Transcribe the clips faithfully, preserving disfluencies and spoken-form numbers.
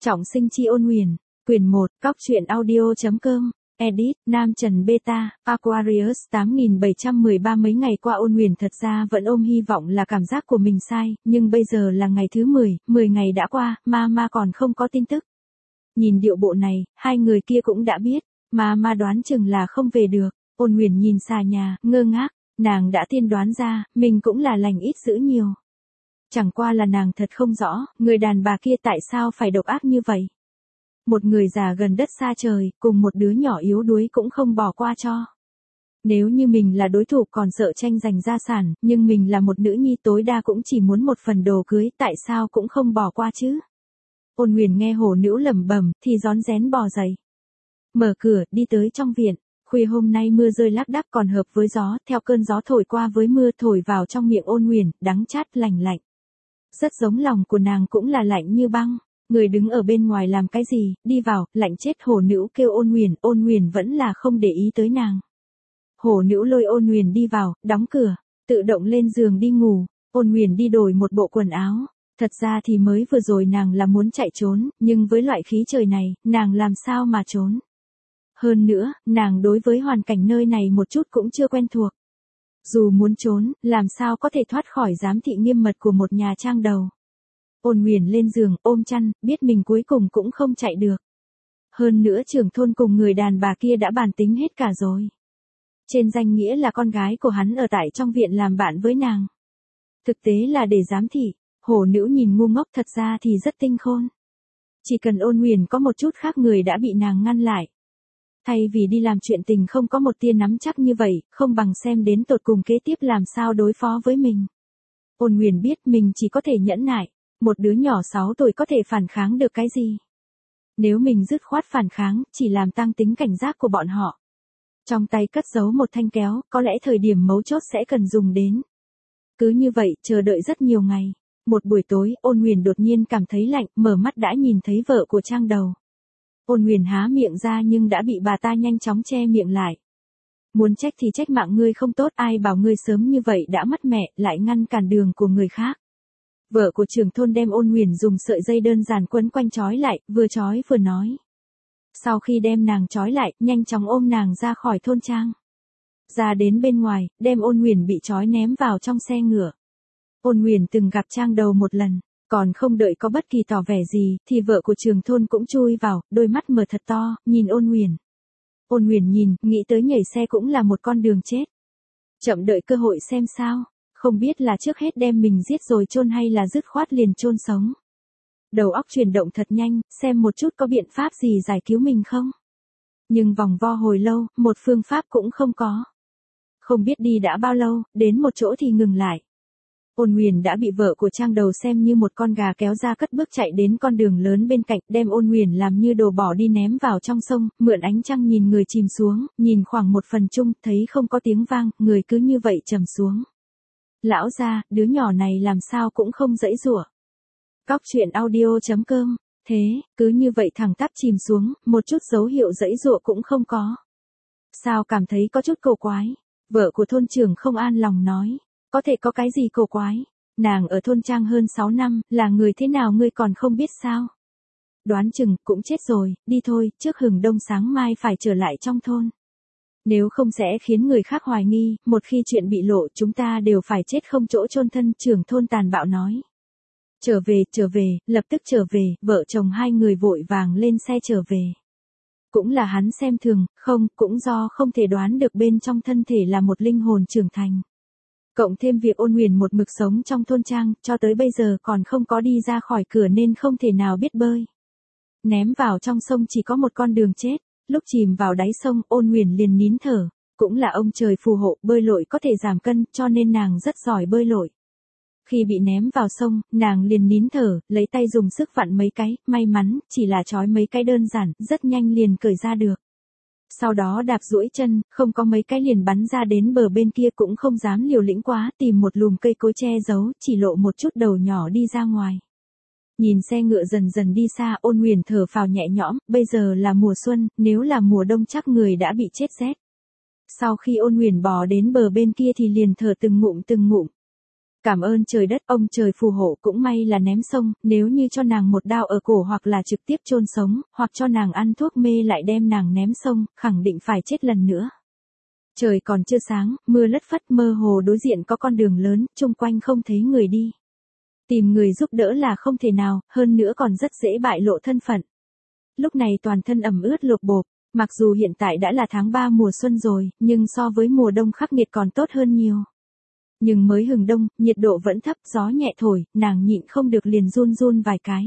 Trọng sinh chi ôn huyền, quyển một, cóc truyện audio.com, edit, Nam Trần Beta, Aquarius tám nghìn bảy trăm mười ba. Mấy ngày qua ôn huyền thật ra vẫn ôm hy vọng là cảm giác của mình sai, nhưng bây giờ là ngày thứ mười, mười ngày đã qua, Mama còn không có tin tức. Nhìn điệu bộ này, hai người kia cũng đã biết, Mama đoán chừng là không về được. Ôn huyền nhìn xà nhà, ngơ ngác, nàng đã tiên đoán ra, mình cũng là lành ít dữ nhiều. Chẳng qua là nàng thật không rõ, người đàn bà kia tại sao phải độc ác như vậy. Một người già gần đất xa trời, cùng một đứa nhỏ yếu đuối cũng không bỏ qua cho. Nếu như mình là đối thủ còn sợ tranh giành gia sản, nhưng mình là một nữ nhi tối đa cũng chỉ muốn một phần đồ cưới, tại sao cũng không bỏ qua chứ. Ôn huyền nghe hổ nữ lẩm bẩm, thì rón rén bò dậy. Mở cửa, đi tới trong viện. Khuya hôm nay mưa rơi lác đác còn hợp với gió, theo cơn gió thổi qua với mưa thổi vào trong miệng ôn huyền, đắng chát lành lạnh. Rất giống lòng của nàng cũng là lạnh như băng. Người đứng ở bên ngoài làm cái gì, đi vào, lạnh chết. Hổ nữ kêu ôn huyền, ôn huyền vẫn là không để ý tới nàng. Hổ nữ lôi ôn huyền đi vào, đóng cửa, tự động lên giường đi ngủ. Ôn huyền đi đổi một bộ quần áo. Thật ra thì mới vừa rồi nàng là muốn chạy trốn, nhưng với loại khí trời này, nàng làm sao mà trốn. Hơn nữa, nàng đối với hoàn cảnh nơi này một chút cũng chưa quen thuộc. Dù muốn trốn, làm sao có thể thoát khỏi giám thị nghiêm mật của một nhà trang đầu. Ôn huyền lên giường, ôm chăn, biết mình cuối cùng cũng không chạy được. Hơn nữa trưởng thôn cùng người đàn bà kia đã bàn tính hết cả rồi. Trên danh nghĩa là con gái của hắn ở tại trong viện làm bạn với nàng. Thực tế là để giám thị, hổ nữ nhìn ngu ngốc thật ra thì rất tinh khôn. Chỉ cần ôn huyền có một chút khác người đã bị nàng ngăn lại. Thay vì đi làm chuyện tình không có một tia nắm chắc như vậy, không bằng xem đến tột cùng kế tiếp làm sao đối phó với mình. Ôn huyền biết mình chỉ có thể nhẫn nại, một đứa nhỏ sáu tuổi có thể phản kháng được cái gì. Nếu mình dứt khoát phản kháng, chỉ làm tăng tính cảnh giác của bọn họ. Trong tay cất giấu một thanh kéo, có lẽ thời điểm mấu chốt sẽ cần dùng đến. Cứ như vậy, chờ đợi rất nhiều ngày. Một buổi tối, ôn huyền đột nhiên cảm thấy lạnh, mở mắt đã nhìn thấy vợ của trang đầu. Ôn huyền há miệng ra nhưng đã bị bà ta nhanh chóng che miệng lại. Muốn trách thì trách mạng ngươi không tốt, ai bảo ngươi sớm như vậy đã mất mẹ, lại ngăn cản đường của người khác. Vợ của trưởng thôn đem ôn huyền dùng sợi dây đơn giản quấn quanh trói lại, vừa trói vừa nói. Sau khi đem nàng trói lại, nhanh chóng ôm nàng ra khỏi thôn trang. Ra đến bên ngoài, đem ôn huyền bị trói ném vào trong xe ngựa. Ôn huyền từng gặp trang đầu một lần. Còn không đợi có bất kỳ tỏ vẻ gì, thì vợ của trưởng thôn cũng chui vào, đôi mắt mở thật to, nhìn ôn huyền. Ôn huyền nhìn, nghĩ tới nhảy xe cũng là một con đường chết. Chậm đợi cơ hội xem sao, không biết là trước hết đem mình giết rồi chôn hay là dứt khoát liền chôn sống. Đầu óc chuyển động thật nhanh, xem một chút có biện pháp gì giải cứu mình không. Nhưng vòng vo hồi lâu, một phương pháp cũng không có. Không biết đi đã bao lâu, đến một chỗ thì ngừng lại. Ôn huyền đã bị vợ của trang đầu xem như một con gà kéo ra cất bước chạy đến con đường lớn bên cạnh, đem ôn huyền làm như đồ bỏ đi ném vào trong sông, mượn ánh trăng nhìn người chìm xuống, nhìn khoảng một phần chung, thấy không có tiếng vang, người cứ như vậy trầm xuống. Lão gia, đứa nhỏ này làm sao cũng không dãy giụa. Cóc truyện audio.com, thế, cứ như vậy thẳng tắp chìm xuống, một chút dấu hiệu dãy giụa cũng không có. Sao cảm thấy có chút cổ quái, vợ của thôn trưởng không an lòng nói. Có thể có cái gì cổ quái? Nàng ở thôn trang hơn sáu năm, là người thế nào ngươi còn không biết sao? Đoán chừng, cũng chết rồi, đi thôi, trước hừng đông sáng mai phải trở lại trong thôn. Nếu không sẽ khiến người khác hoài nghi, một khi chuyện bị lộ chúng ta đều phải chết không chỗ chôn thân, trưởng thôn tàn bạo nói. Trở về, trở về, lập tức trở về, vợ chồng hai người vội vàng lên xe trở về. Cũng là hắn xem thường, không, cũng do không thể đoán được bên trong thân thể là một linh hồn trưởng thành. Cộng thêm việc ôn huyền một mực sống trong thôn trang, cho tới bây giờ còn không có đi ra khỏi cửa nên không thể nào biết bơi. Ném vào trong sông chỉ có một con đường chết, lúc chìm vào đáy sông ôn huyền liền nín thở, cũng là ông trời phù hộ, bơi lội có thể giảm cân, cho nên nàng rất giỏi bơi lội. Khi bị ném vào sông, nàng liền nín thở, lấy tay dùng sức vặn mấy cái, may mắn, chỉ là trói mấy cái đơn giản, rất nhanh liền cởi ra được. Sau đó đạp duỗi chân, không có mấy cái liền bắn ra đến bờ bên kia cũng không dám liều lĩnh quá, tìm một lùm cây cối che giấu, chỉ lộ một chút đầu nhỏ đi ra ngoài. Nhìn xe ngựa dần dần đi xa, ôn huyền thở phào nhẹ nhõm, bây giờ là mùa xuân, nếu là mùa đông chắc người đã bị chết rét. Sau khi ôn huyền bò đến bờ bên kia thì liền thở từng ngụm từng ngụm. Cảm ơn trời đất, ông trời phù hộ, cũng may là ném sông, nếu như cho nàng một đao ở cổ hoặc là trực tiếp chôn sống, hoặc cho nàng ăn thuốc mê lại đem nàng ném sông, khẳng định phải chết lần nữa. Trời còn chưa sáng, mưa lất phất, mơ hồ đối diện có con đường lớn, chung quanh không thấy người đi. Tìm người giúp đỡ là không thể nào, hơn nữa còn rất dễ bại lộ thân phận. Lúc này toàn thân ẩm ướt lộp bộp, mặc dù hiện tại đã là tháng ba mùa xuân rồi, nhưng so với mùa đông khắc nghiệt còn tốt hơn nhiều. Nhưng mới hừng đông, nhiệt độ vẫn thấp, gió nhẹ thổi, nàng nhịn không được liền run run vài cái.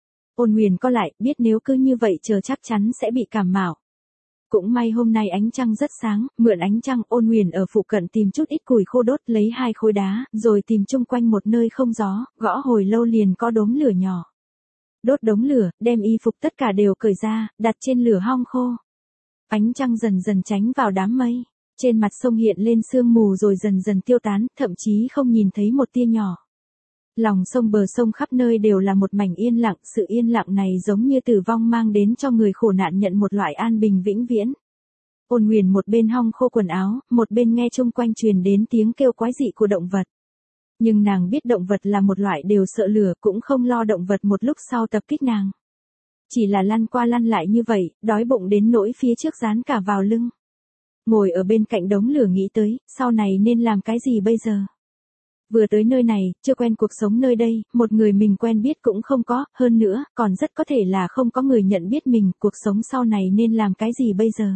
Ôn Huyền co lại, biết nếu cứ như vậy chờ chắc chắn sẽ bị cảm mạo. Cũng may hôm nay ánh trăng rất sáng, mượn ánh trăng Ôn Huyền ở phụ cận tìm chút ít củi khô đốt, lấy hai khối đá, rồi tìm chung quanh một nơi không gió, gõ hồi lâu liền có đốm lửa nhỏ. Đốt đống lửa, đem y phục tất cả đều cởi ra, đặt trên lửa hong khô. Ánh trăng dần dần tránh vào đám mây, trên mặt sông hiện lên sương mù rồi dần dần tiêu tán, thậm chí không nhìn thấy một tia nhỏ. Lòng sông bờ sông khắp nơi đều là một mảnh yên lặng, sự yên lặng này giống như tử vong mang đến cho người khổ nạn nhận một loại an bình vĩnh viễn. Ôn Huyền một bên hong khô quần áo, một bên nghe chung quanh truyền đến tiếng kêu quái dị của động vật. Nhưng nàng biết động vật là một loại đều sợ lửa, cũng không lo động vật một lúc sau tập kích nàng. Chỉ là lăn qua lăn lại như vậy, đói bụng đến nỗi phía trước dán cả vào lưng. Ngồi ở bên cạnh đống lửa nghĩ tới, sau này nên làm cái gì bây giờ? Vừa tới nơi này, chưa quen cuộc sống nơi đây, một người mình quen biết cũng không có, hơn nữa, còn rất có thể là không có người nhận biết mình, cuộc sống sau này nên làm cái gì bây giờ?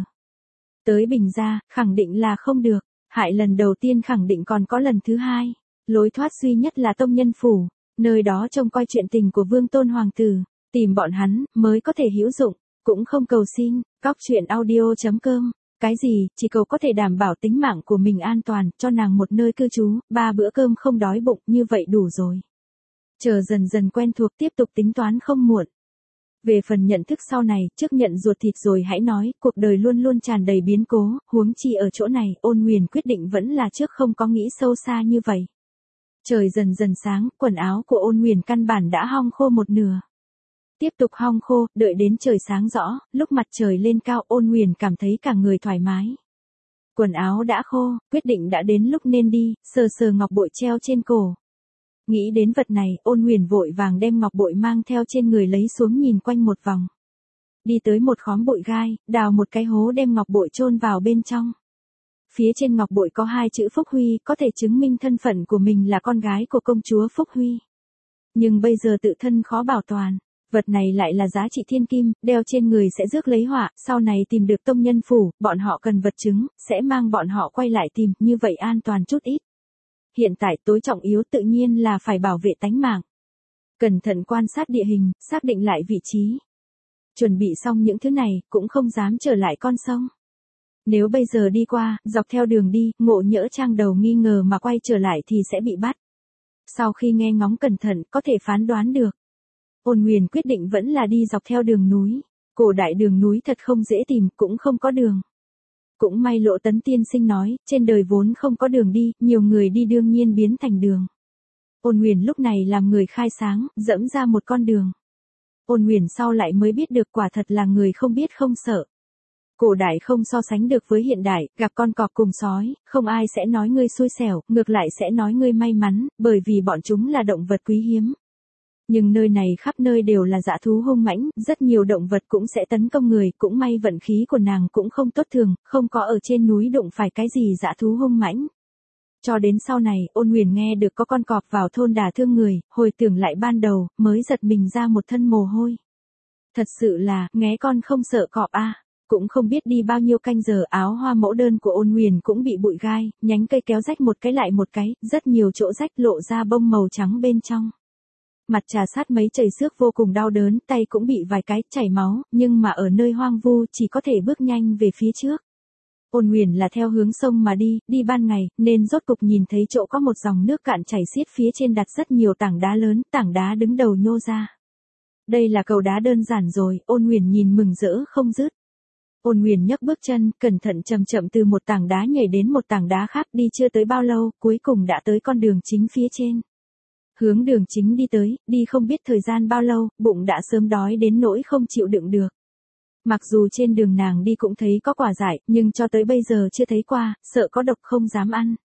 Tới Bình gia, khẳng định là không được, hại lần đầu tiên khẳng định còn có lần thứ hai. Lối thoát duy nhất là Tông Nhân Phủ, nơi đó trông coi chuyện tình của Vương Tôn Hoàng tử, tìm bọn hắn, mới có thể hữu dụng, cũng không cầu xin, cóc truyện audio chấm com. Cái gì, chỉ cầu có thể đảm bảo tính mạng của mình an toàn, cho nàng một nơi cư trú, ba bữa cơm không đói bụng, như vậy đủ rồi. Chờ dần dần quen thuộc tiếp tục tính toán không muộn. Về phần nhận thức sau này, trước nhận ruột thịt rồi hãy nói, cuộc đời luôn luôn tràn đầy biến cố, huống chi ở chỗ này, Ôn Huyền quyết định vẫn là trước không có nghĩ sâu xa như vậy. Trời dần dần sáng, quần áo của Ôn Huyền căn bản đã hong khô một nửa. Tiếp tục hong khô, đợi đến trời sáng rõ, lúc mặt trời lên cao Ôn Huyền cảm thấy cả người thoải mái. Quần áo đã khô, quyết định đã đến lúc nên đi, sờ sờ ngọc bội treo trên cổ. Nghĩ đến vật này, Ôn Huyền vội vàng đem ngọc bội mang theo trên người lấy xuống nhìn quanh một vòng. Đi tới một khóm bụi gai, đào một cái hố đem ngọc bội chôn vào bên trong. Phía trên ngọc bội có hai chữ Phúc Huy, có thể chứng minh thân phận của mình là con gái của công chúa Phúc Huy. Nhưng bây giờ tự thân khó bảo toàn. Vật này lại là giá trị thiên kim, đeo trên người sẽ rước lấy họa, sau này tìm được Tông Nhân Phủ, bọn họ cần vật chứng, sẽ mang bọn họ quay lại tìm, như vậy an toàn chút ít. Hiện tại tối trọng yếu tự nhiên là phải bảo vệ tánh mạng. Cẩn thận quan sát địa hình, xác định lại vị trí. Chuẩn bị xong những thứ này, cũng không dám trở lại con sông. Nếu bây giờ đi qua, dọc theo đường đi, ngộ nhỡ trang đầu nghi ngờ mà quay trở lại thì sẽ bị bắt. Sau khi nghe ngóng cẩn thận, có thể phán đoán được. Ôn Huyền quyết định vẫn là đi dọc theo đường núi. Cổ đại đường núi thật không dễ tìm, cũng không có đường. Cũng may Lộ Tấn tiên sinh nói, trên đời vốn không có đường đi, nhiều người đi đương nhiên biến thành đường. Ôn Huyền lúc này làm người khai sáng, dẫm ra một con đường. Ôn Huyền sau lại mới biết được quả thật là người không biết không sợ. Cổ đại không so sánh được với hiện đại, gặp con cọp cùng sói, không ai sẽ nói ngươi xui xẻo, ngược lại sẽ nói ngươi may mắn, bởi vì bọn chúng là động vật quý hiếm. Nhưng nơi này khắp nơi đều là dã thú hung mãnh, rất nhiều động vật cũng sẽ tấn công người, cũng may vận khí của nàng cũng không tốt thường, không có ở trên núi đụng phải cái gì dã thú hung mãnh. Cho đến sau này, Ôn Huyền nghe được có con cọp vào thôn đả thương người, hồi tưởng lại ban đầu, mới giật mình ra một thân mồ hôi. Thật sự là, nghé con không sợ cọp a. À. Cũng không biết đi bao nhiêu canh giờ, áo hoa mẫu đơn của Ôn Huyền cũng bị bụi gai, nhánh cây kéo rách một cái lại một cái, rất nhiều chỗ rách lộ ra bông màu trắng bên trong. Mặt trà sát mấy chảy xước vô cùng đau đớn, tay cũng bị vài cái chảy máu, nhưng mà ở nơi hoang vu chỉ có thể bước nhanh về phía trước. Ôn Huyền là theo hướng sông mà đi, đi ban ngày, nên rốt cục nhìn thấy chỗ có một dòng nước cạn chảy xiết, phía trên đặt rất nhiều tảng đá lớn, tảng đá đứng đầu nhô ra. Đây là cầu đá đơn giản rồi, Ôn Huyền nhìn mừng rỡ không dứt. Ôn Huyền nhấc bước chân, cẩn thận chậm chậm từ một tảng đá nhảy đến một tảng đá khác, đi chưa tới bao lâu, cuối cùng đã tới con đường chính phía trên. Hướng đường chính đi tới, đi không biết thời gian bao lâu, bụng đã sớm đói đến nỗi không chịu đựng được. Mặc dù trên đường nàng đi cũng thấy có quả dại, nhưng cho tới bây giờ chưa thấy qua, sợ có độc không dám ăn.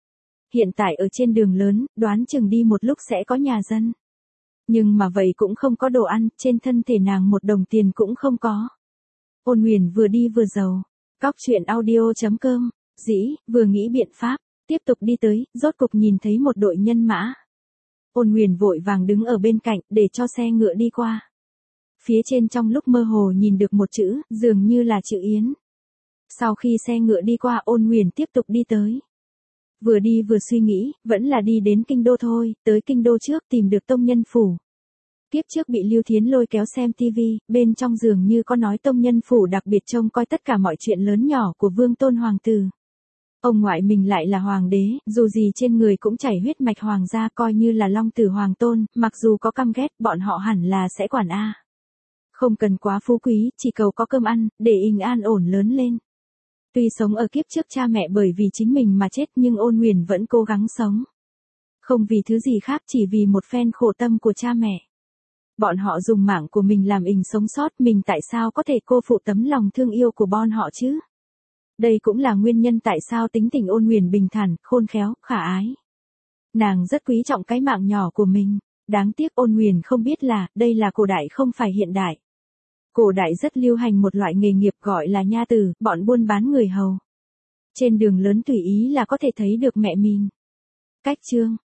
hiện tại ở trên đường lớn, đoán chừng đi một lúc sẽ có nhà dân. Nhưng mà vậy cũng không có đồ ăn, trên thân thể nàng một đồng tiền cũng không có. Ôn Nguyền vừa đi vừa giàu. Cóc truyện audio chấm com, dĩ, vừa nghĩ biện pháp, tiếp tục đi tới, rốt cục nhìn thấy một đội nhân mã. Ôn Nguyền vội vàng đứng ở bên cạnh, để cho xe ngựa đi qua. Phía trên trong lúc mơ hồ nhìn được một chữ, dường như là chữ Yến. Sau khi xe ngựa đi qua, Ôn Nguyền tiếp tục đi tới. Vừa đi vừa suy nghĩ, vẫn là đi đến kinh đô thôi, tới kinh đô trước tìm được tông nhân phủ. Tiếp trước bị Lưu Thiến lôi kéo xem tivi, bên trong dường như có nói tông nhân phủ đặc biệt trông coi tất cả mọi chuyện lớn nhỏ của vương tôn hoàng tử. Ông ngoại mình lại là hoàng đế, dù gì trên người cũng chảy huyết mạch hoàng gia, coi như là long tử hoàng tôn, mặc dù có căm ghét, bọn họ hẳn là sẽ quản a. Không cần quá phú quý, chỉ cầu có cơm ăn, để bình an ổn lớn lên. Tuy sống ở kiếp trước cha mẹ bởi vì chính mình mà chết, nhưng Ôn Nguyền vẫn cố gắng sống. Không vì thứ gì khác, chỉ vì một phen khổ tâm của cha mẹ. Bọn họ dùng mạng của mình làm ình sống sót, mình tại sao có thể cô phụ tấm lòng thương yêu của bọn họ chứ? Đây cũng là nguyên nhân tại sao tính tình Ôn Nguyền bình thản, khôn khéo, khả ái. Nàng rất quý trọng cái mạng nhỏ của mình. Đáng tiếc Ôn Nguyền không biết là, đây là cổ đại không phải hiện đại. Cổ đại rất lưu hành một loại nghề nghiệp gọi là nha tử, bọn buôn bán người hầu. Trên đường lớn tùy ý là có thể thấy được mẹ mình. Cách chương